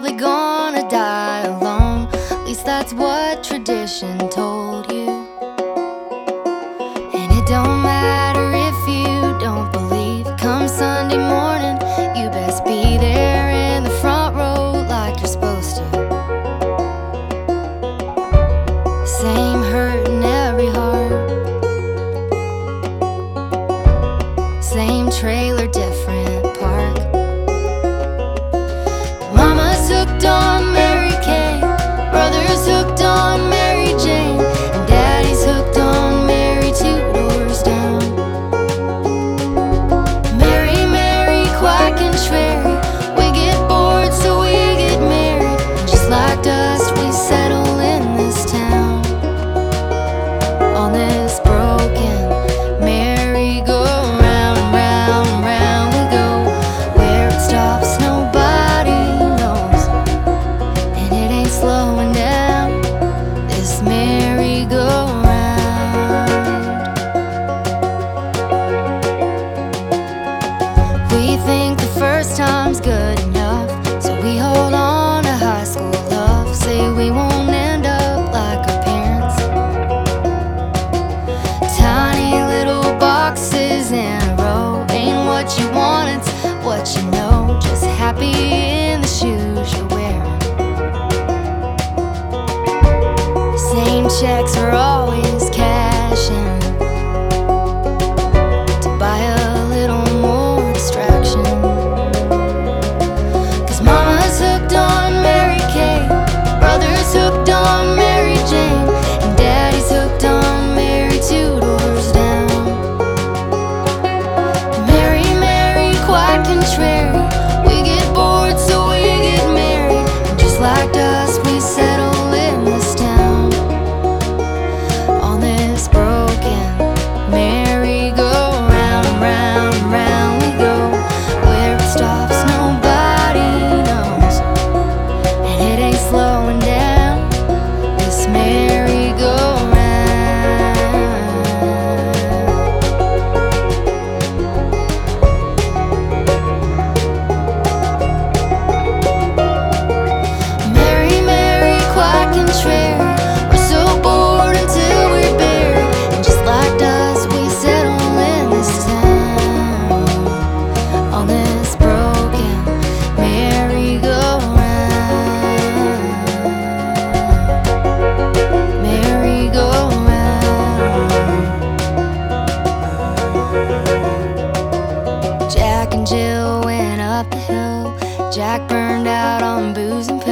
probably gonna die alone. At least that's what tradition told you. And it don't matter if you don't believe. Come Sunday morning, you best be there in the front row like you're supposed to. Same hurt in every heart, same trailer, different park. Mama's hooked on Mary Kay, brother's hooked on Mary Jane, and daddy's hooked on Mary two doors down. Mary, Mary, quack and Sherry, we get bored so we get married, and just like dust we settle in this town. On this broken merry-go-round, round, round we go. Where it stops nobody knows, and it ain't slowing down, this merry-go-round. We think the first time's good enough, so we hold on to high school love. Say we won't end up like our parents, tiny little boxes in a row. Ain't what you want, it's what you know. Just happy in the shoes you're wearing. Same checks are always cashing to buy a little more distraction. 'Cause mama's hooked on Mary Kay, brother's hooked on Mary Jane, and daddy's hooked on Mary two doors down. Mary, Mary, quack and Sherry, we get bored so we get married, and just like dust we settle in this town. On this broken merry-go-round, round, round we go. Where it stops nobody knows, and it ain't slowing down, this merry-go-round. Mary, Mary, quack and Sherry, we're so bored until we're buried, and just like dust we settle in this town. On this broken merry-go-round, merry-go-round. Jack and Jill went up the hill, Jack burned out on booze and